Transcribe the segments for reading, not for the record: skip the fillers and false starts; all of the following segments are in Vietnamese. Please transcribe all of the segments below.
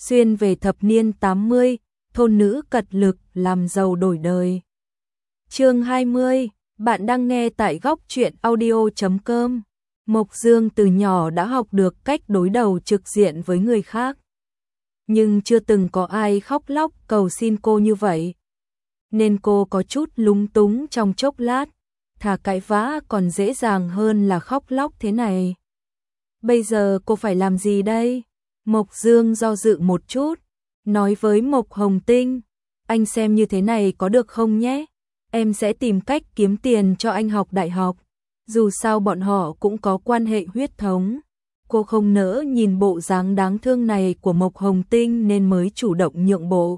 xuyên về thập niên 80, thôn nữ cật lực làm giàu đổi đời. Chương 20, bạn đang nghe tại góc truyện audio.com. Mộc Dương từ nhỏ đã học được cách đối đầu trực diện với người khác. Nhưng chưa từng có ai khóc lóc cầu xin cô như vậy. Nên cô có chút lúng túng trong chốc lát, thà cãi vã còn dễ dàng hơn là khóc lóc thế này. Bây giờ cô phải làm gì đây? Mộc Dương do dự một chút, nói với Mộc Hồng Tinh, anh xem như thế này có được không nhé? Em sẽ tìm cách kiếm tiền cho anh học đại học, dù sao bọn họ cũng có quan hệ huyết thống. Cô không nỡ nhìn bộ dáng đáng thương này của Mộc Hồng Tinh nên mới chủ động nhượng bộ.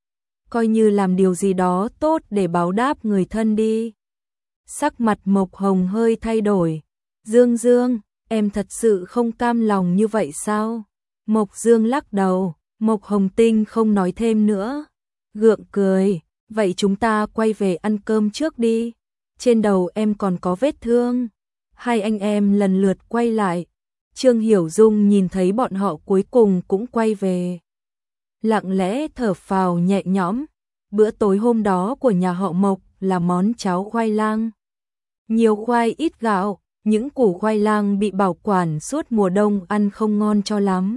Coi như làm điều gì đó tốt để báo đáp người thân đi. Sắc mặt Mộc Hồng hơi thay đổi. Dương Dương, em thật sự không cam lòng như vậy sao? Mộc Dương lắc đầu, Mộc Hồng Tinh không nói thêm nữa. Gượng cười, vậy chúng ta quay về ăn cơm trước đi. Trên đầu em còn có vết thương. Hai anh em lần lượt quay lại. Trương Hiểu Dung nhìn thấy bọn họ cuối cùng cũng quay về. Lặng lẽ thở phào nhẹ nhõm. Bữa tối hôm đó của nhà họ Mộc là món cháo khoai lang. Nhiều khoai ít gạo, những củ khoai lang bị bảo quản suốt mùa đông ăn không ngon cho lắm.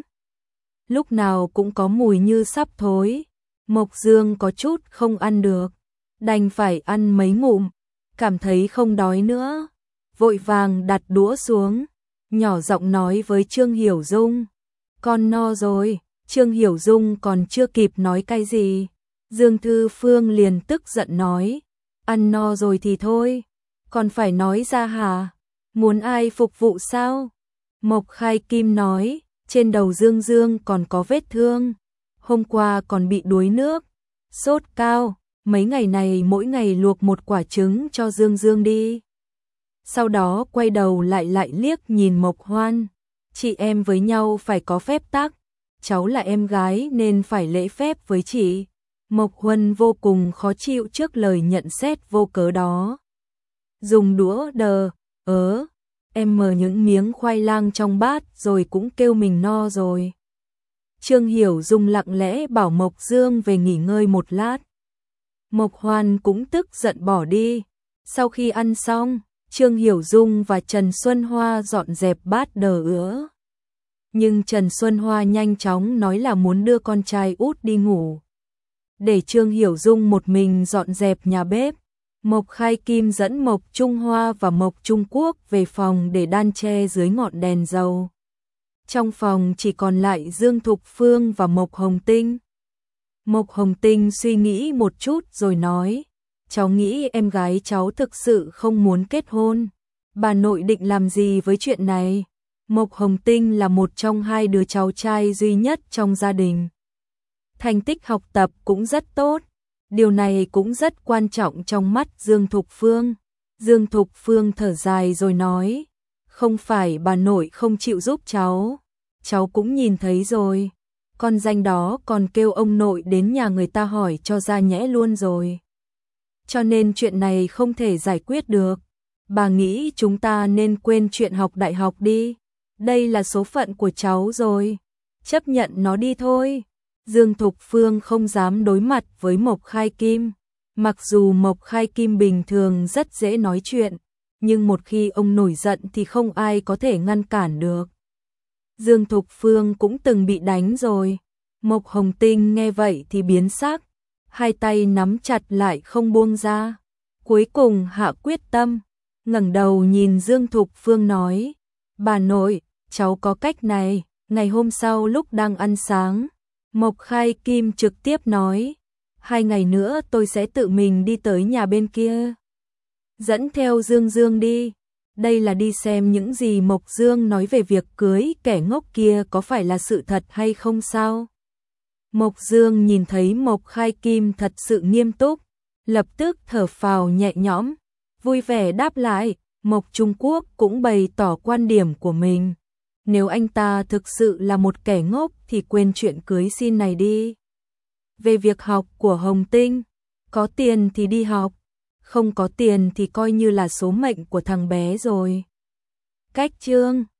Lúc nào cũng có mùi như sắp thối. Mộc Dương có chút không ăn được, đành phải ăn mấy ngụm, cảm thấy không đói nữa. Vội vàng đặt đũa xuống, nhỏ giọng nói với Trương Hiểu Dung. Con no rồi. Trương Hiểu Dung còn chưa kịp nói cái gì. Dương Thư Phương liền tức giận nói. Ăn no rồi thì thôi, còn phải nói ra hả? Muốn ai phục vụ sao? Mộc Khai Kim nói, trên đầu Dương Dương còn có vết thương. Hôm qua còn bị đuối nước, sốt cao, mấy ngày này mỗi ngày luộc một quả trứng cho Dương Dương đi. Sau đó quay đầu lại liếc nhìn Mộc Hoan. Chị em với nhau phải có phép tắc, cháu là em gái nên phải lễ phép với chị. Mộc Huân vô cùng khó chịu trước lời nhận xét vô cớ đó. Dùng đũa em mở những miếng khoai lang trong bát rồi cũng kêu mình no rồi. Trương Hiểu Dung lặng lẽ bảo Mộc Dương về nghỉ ngơi một lát. Mộc Hoan cũng tức giận bỏ đi. Sau khi ăn xong, Trương Hiểu Dung và Trần Xuân Hoa dọn dẹp bát đờ ứa. Nhưng Trần Xuân Hoa nhanh chóng nói là muốn đưa con trai út đi ngủ. Để Trương Hiểu Dung một mình dọn dẹp nhà bếp, Mộc Khai Kim dẫn Mộc Trung Hoa và Mộc Trung Quốc về phòng để đan che dưới ngọn đèn dầu. Trong phòng chỉ còn lại Dương Thục Phương và Mộc Hồng Tinh. Mộc Hồng Tinh suy nghĩ một chút rồi nói, cháu nghĩ em gái cháu thực sự không muốn kết hôn. Bà nội định làm gì với chuyện này? Mộc Hồng Tinh là một trong hai đứa cháu trai duy nhất trong gia đình. Thành tích học tập cũng rất tốt. Điều này cũng rất quan trọng trong mắt Dương Thục Phương. Dương Thục Phương thở dài rồi nói, không phải bà nội không chịu giúp cháu cũng nhìn thấy rồi. Con danh đó còn kêu ông nội đến nhà người ta hỏi cho ra nhẽ luôn rồi. Cho nên chuyện này không thể giải quyết được. Bà nghĩ chúng ta nên quên chuyện học đại học đi. Đây là số phận của cháu rồi. Chấp nhận nó đi thôi. Dương Thục Phương không dám đối mặt với Mộc Khai Kim. Mặc dù Mộc Khai Kim bình thường rất dễ nói chuyện, nhưng một khi ông nổi giận thì không ai có thể ngăn cản được. Dương Thục Phương cũng từng bị đánh rồi. Mộc Hồng Tinh nghe vậy thì biến sắc, hai tay nắm chặt lại không buông ra. Cuối cùng hạ quyết tâm, ngẩng đầu nhìn Dương Thục Phương nói, bà nội, cháu có cách này. Ngày hôm sau lúc đang ăn sáng, Mộc Khai Kim trực tiếp nói, 2 ngày nữa tôi sẽ tự mình đi tới nhà bên kia. Dẫn theo Dương Dương đi. Đây là đi xem những gì Mộc Dương nói về việc cưới kẻ ngốc kia có phải là sự thật hay không sao? Mộc Dương nhìn thấy Mộc Khai Kim thật sự nghiêm túc, lập tức thở phào nhẹ nhõm, vui vẻ đáp lại. Mộc Trung Quốc cũng bày tỏ quan điểm của mình. Nếu anh ta thực sự là một kẻ ngốc thì quên chuyện cưới xin này đi. Về việc học của Hồng Tinh, có tiền thì đi học, không có tiền thì coi như là số mệnh của thằng bé rồi. Cách chương